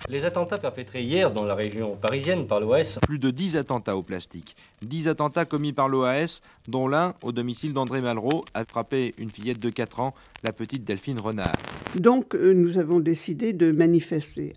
Les attentats perpétrés hier dans la région parisienne par l'OAS. Plus de 10 attentats au plastique. 10 attentats commis par l'OAS, dont l'un au domicile d'André Malraux a frappé une fillette de 4 ans, la petite Delphine Renard. Donc nous avons décidé de manifester.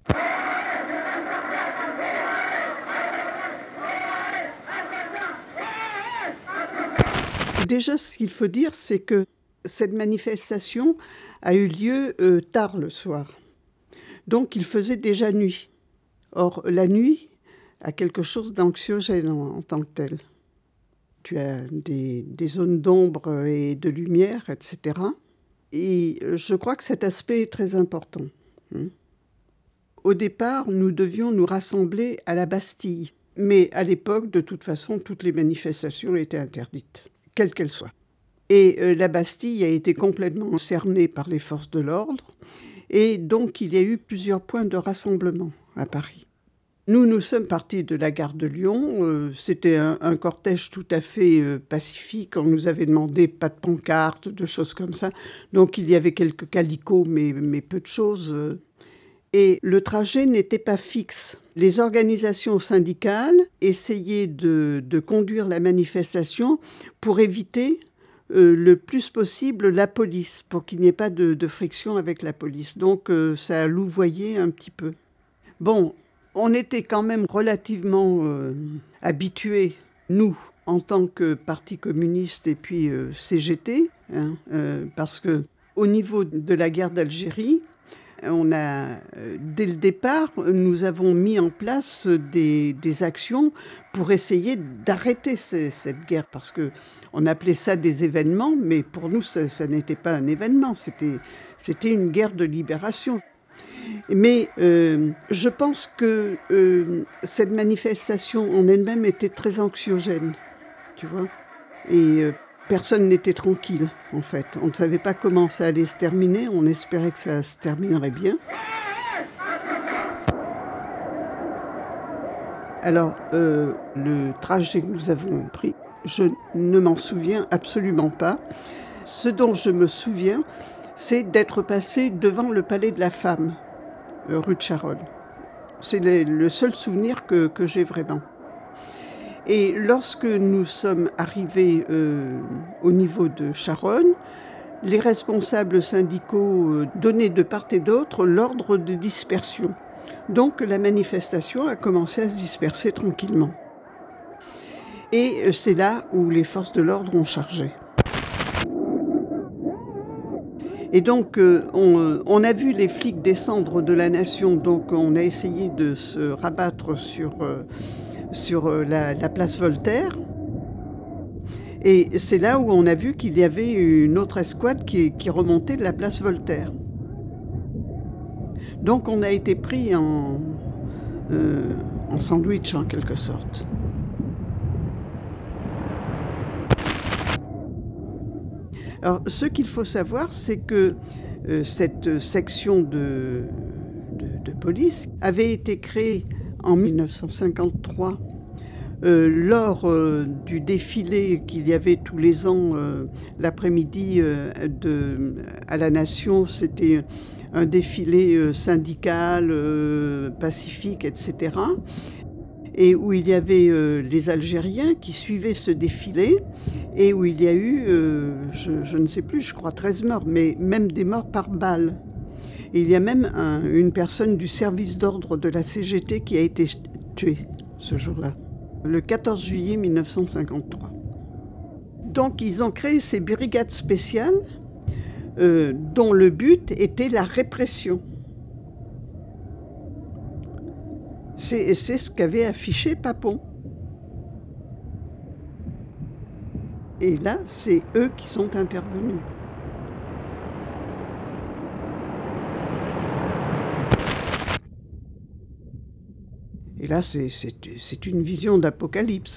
Déjà, ce qu'il faut dire, c'est que cette manifestation a eu lieu tard le soir. Donc il faisait déjà nuit. Or, la nuit a quelque chose d'anxiogène en tant que tel. Tu as des zones d'ombre et de lumière, etc. Et je crois que cet aspect est très important. Au départ, nous devions nous rassembler à la Bastille. Mais à l'époque, de toute façon, toutes les manifestations étaient interdites, quelles qu'elles soient. Et la Bastille a été complètement cernée par les forces de l'ordre. Et donc, il y a eu plusieurs points de rassemblement à Paris. Nous sommes partis de la gare de Lyon. C'était un cortège tout à fait pacifique. On nous avait demandé pas de pancarte, de choses comme ça. Donc, il y avait quelques calicots, mais peu de choses. Et le trajet n'était pas fixe. Les organisations syndicales essayaient de conduire la manifestation pour éviter le plus possible la police, pour qu'il n'y ait pas de friction avec la police. Donc ça a louvoyé un petit peu. Bon, on était quand même relativement habitués, nous, en tant que Parti communiste et puis CGT, parce qu'au niveau de la guerre d'Algérie, on a, dès le départ, nous avons mis en place des actions pour essayer d'arrêter cette guerre, parce qu'on appelait ça des événements, mais pour nous, ça n'était pas un événement, c'était une guerre de libération. Mais je pense que cette manifestation en elle-même était très anxiogène, tu vois, et personne n'était tranquille, en fait. On ne savait pas comment ça allait se terminer. On espérait que ça se terminerait bien. Alors, le trajet que nous avons pris, je ne m'en souviens absolument pas. Ce dont je me souviens, c'est d'être passé devant le Palais de la Femme, rue de Charonne. C'est le seul souvenir que j'ai vraiment. Et lorsque nous sommes arrivés au niveau de Charonne, les responsables syndicaux donnaient de part et d'autre l'ordre de dispersion. Donc la manifestation a commencé à se disperser tranquillement. Et c'est là où les forces de l'ordre ont chargé. Et donc on a vu les flics descendre de la Nation, donc on a essayé de se rabattre sur la place Voltaire. Et c'est là où on a vu qu'il y avait une autre escouade qui remontait de la place Voltaire. Donc on a été pris en sandwich en quelque sorte. Alors ce qu'il faut savoir, c'est que cette section de police avait été créée en 1953, lors du défilé qu'il y avait tous les ans l'après-midi à la Nation, c'était un défilé syndical, pacifique, etc. Et où il y avait les Algériens qui suivaient ce défilé, et où il y a eu, je ne sais plus, je crois 13 morts, mais même des morts par balle. Et il y a même une personne du service d'ordre de la CGT qui a été tuée ce jour-là, le 14 juillet 1953. Donc ils ont créé ces brigades spéciales dont le but était la répression. C'est ce qu'avait affiché Papon. Et là, c'est eux qui sont intervenus. Et là, c'est une vision d'apocalypse.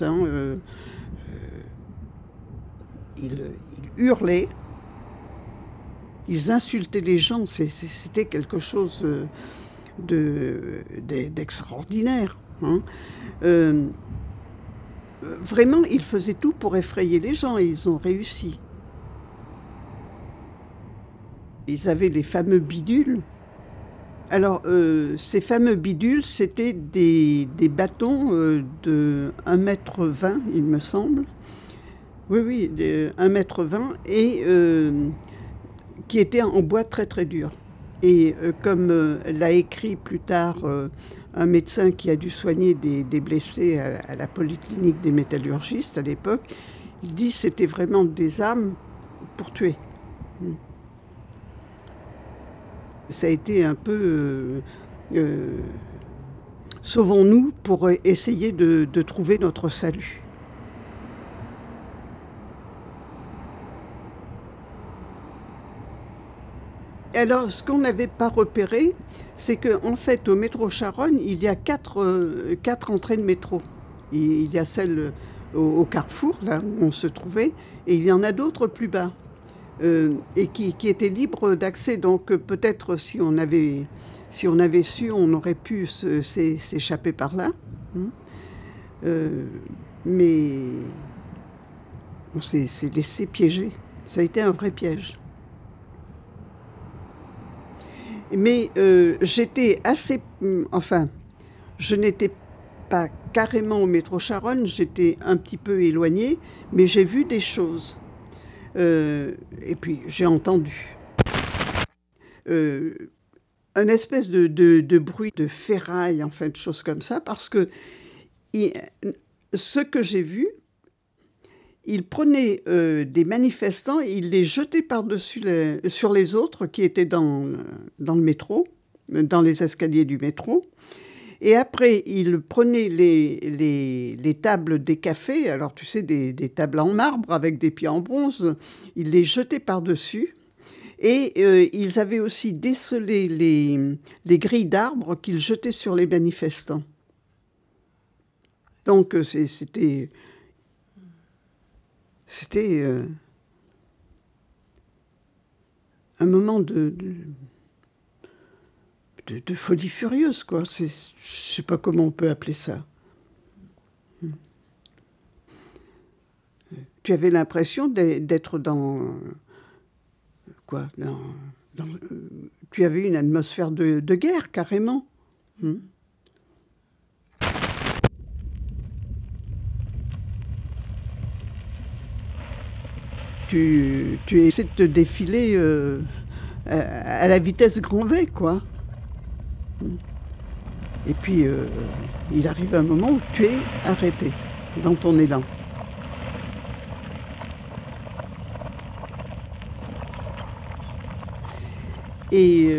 Ils hurlaient, ils insultaient les gens. C'était quelque chose d'extraordinaire. Vraiment, ils faisaient tout pour effrayer les gens et ils ont réussi. Ils avaient les fameux bidules Alors, ces fameux bidules, c'était des bâtons de 1,20 m, il me semble. Oui, oui, 1,20 m et qui étaient en bois très très dur. Et comme l'a écrit plus tard un médecin qui a dû soigner des blessés à la polyclinique des métallurgistes à l'époque, il dit que c'était vraiment des armes pour tuer. Ça a été un peu sauvons-nous pour essayer de trouver notre salut. Alors, ce qu'on n'avait pas repéré, c'est qu'en fait, au métro Charonne, il y a quatre entrées de métro. Il y a celle au carrefour, là où on se trouvait, et il y en a d'autres plus bas, et qui étaient libres d'accès. Donc, peut-être, si on avait su, on aurait pu s'échapper par là. Mais on s'est laissé piéger. Ça a été un vrai piège. Mais j'étais assez... Enfin, je n'étais pas carrément au métro Charonne, j'étais un petit peu éloignée, mais j'ai vu des choses. Et puis, j'ai entendu. Un espèce de bruit de ferraille, enfin, de choses comme ça, parce que ce que j'ai vu, il prenait des manifestants et il les jetait par-dessus sur les autres qui étaient dans le métro, dans les escaliers du métro. Et après, il prenait les tables des cafés, alors tu sais, des tables en marbre avec des pieds en bronze, il les jetait par-dessus. Et ils avaient aussi décelé les grilles d'arbres qu'ils jetaient sur les manifestants. Donc c'était un moment de folie furieuse, quoi. Je sais pas comment on peut appeler ça. Tu avais l'impression d'être dans... Quoi, tu avais une atmosphère de guerre, carrément. Tu essaies de te défiler à la vitesse grand V, quoi. Et puis, il arrive un moment où tu es arrêté dans ton élan. Et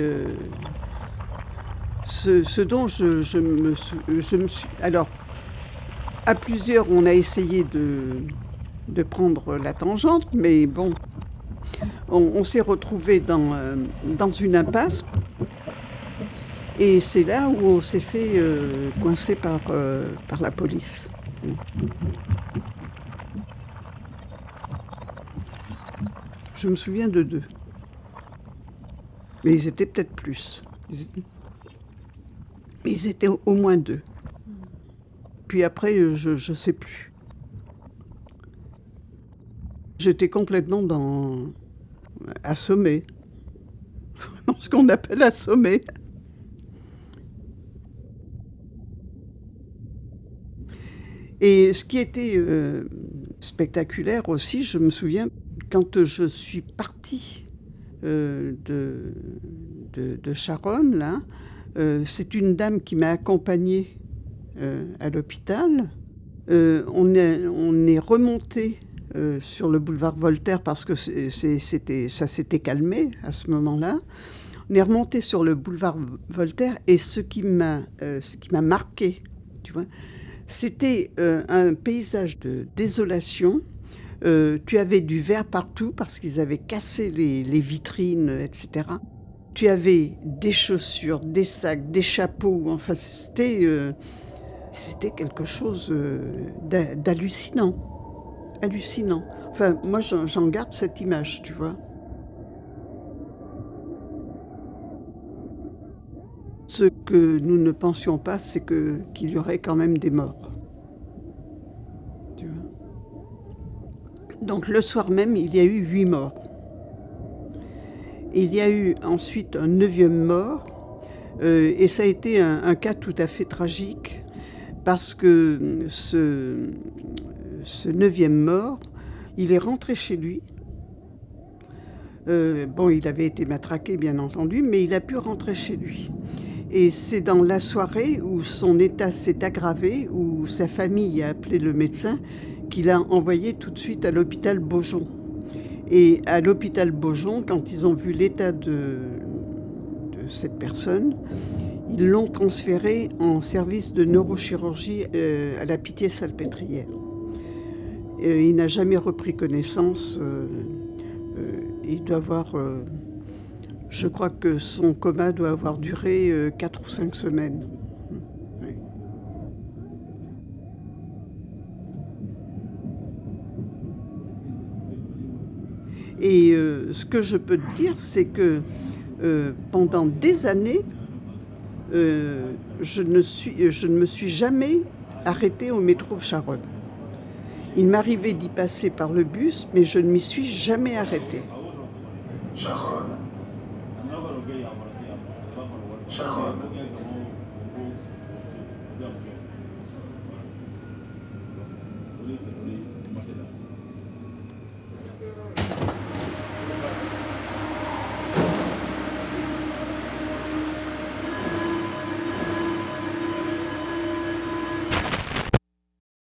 ce dont je me suis... Alors, à plusieurs, on a essayé de prendre la tangente, mais bon, on s'est retrouvés dans une impasse. Et c'est là où on s'est fait coincer par la police. Je me souviens de 2. Mais ils étaient peut-être plus. Mais ils étaient au moins 2. Puis après, je ne sais plus. J'étais complètement assommée. Dans ce qu'on appelle assommée. Et ce qui était spectaculaire aussi, je me souviens, quand je suis partie de Charonne, là, c'est une dame qui m'a accompagnée à l'hôpital. On est remonté sur le boulevard Voltaire parce que ça s'était calmé à ce moment-là. On est remonté sur le boulevard Voltaire et ce qui m'a marqué, tu vois, c'était un paysage de désolation. Tu avais du verre partout parce qu'ils avaient cassé les vitrines, etc. Tu avais des chaussures, des sacs, des chapeaux. Enfin, c'était quelque chose d'hallucinant. Hallucinant. Enfin, moi, j'en garde cette image, tu vois. Ce que nous ne pensions pas, c'est qu'il y aurait quand même des morts. Tu vois. Donc le soir même, il y a eu 8 morts. Il y a eu ensuite un 9e mort Et ça a été un cas tout à fait tragique parce que ce 9e mort, il est rentré chez lui. Il avait été matraqué, bien entendu, mais il a pu rentrer chez lui. Et c'est dans la soirée où son état s'est aggravé, où sa famille a appelé le médecin, qu'il a envoyé tout de suite à l'hôpital Beaujon. Et à l'hôpital Beaujon, quand ils ont vu l'état de cette personne, ils l'ont transféré en service de neurochirurgie à la Pitié-Salpêtrière. Il n'a jamais repris connaissance. Il doit avoir... je crois que son coma doit avoir duré 4 ou 5 semaines. Oui. Et ce que je peux te dire, c'est que pendant des années, je ne me suis jamais arrêtée au métro Charonne. Il m'arrivait d'y passer par le bus, mais je ne m'y suis jamais arrêtée. Charonne. Charonne.